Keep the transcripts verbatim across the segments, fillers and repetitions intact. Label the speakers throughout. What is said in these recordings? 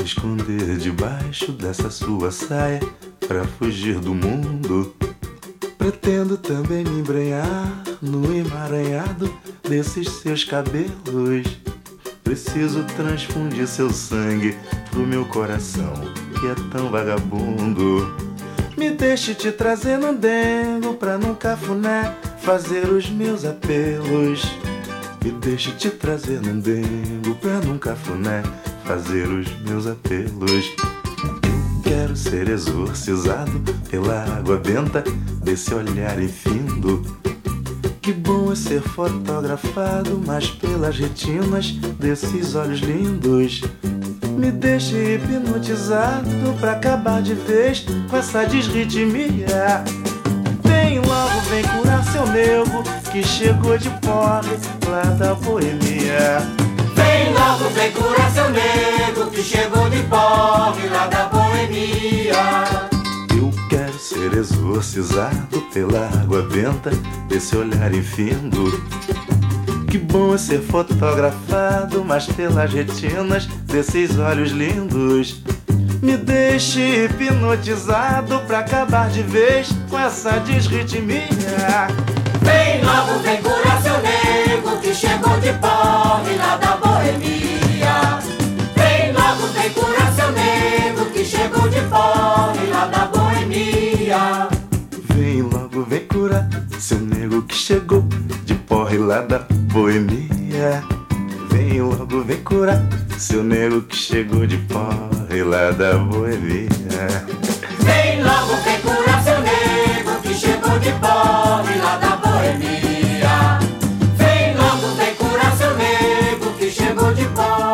Speaker 1: esconder debaixo dessa sua saia pra fugir do mundo. Pretendo também me embrenhar no emaranhado desses seus cabelos. Preciso transfundir seu sangue pro meu coração, que é tão vagabundo. Me deixe te trazer no dengo pra num cafuné fazer os meus apelos. Me deixe te trazer num dengo pra num cafuné fazer os meus apelos. Quero ser exorcizado pela água benta desse olhar infindo. Que bom é ser fotografado, mas pelas retinas desses olhos lindos. Me deixe hipnotizado pra acabar de vez com essa desritmia. Vem logo, vem curar seu nego que chegou de pobre lá da boemia.
Speaker 2: Vem logo, vem curar seu nego que chegou de pobre lá da boemia.
Speaker 1: Eu quero ser exorcizado pela água benta desse olhar infindo. Que bom é ser fotografado, mas pelas retinas desses olhos lindos. Me deixe hipnotizado pra acabar de vez com essa desritmia.
Speaker 2: Vem logo, vem curar seu nego que chegou de pobre lá da boemia. Vem logo, vem curar seu nego que chegou de pobre lá da boemia.
Speaker 1: Vem logo, vem curar seu nego que chegou de porre lá da boemia. Vem logo, vem curar seu nego que chegou de porre lá da boemia.
Speaker 2: Vem logo, vem curar seu nego que chegou de pobre lá da boemia. Vem logo, vem curar seu nego que chegou de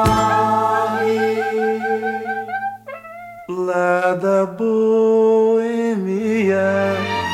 Speaker 2: pobre
Speaker 1: lá da boemia.